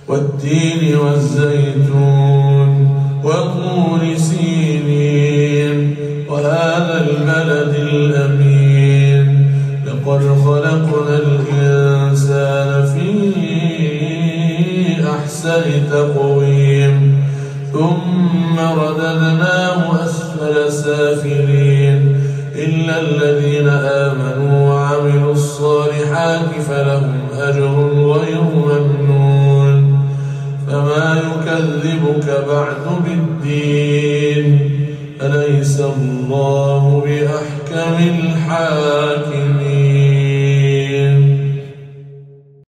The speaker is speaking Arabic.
والتين والزيتون وطور سينين وهذا البلد الأمين لقد خلقنا الإنسان في أحسن تقويم ثم رددناه أسفل سافلين إلا الذين آمنوا وعملوا الصالحات فلهم أجر غير ممنون فما يكذبك بعد بالدين أليس الله بأحكم الحاكمين.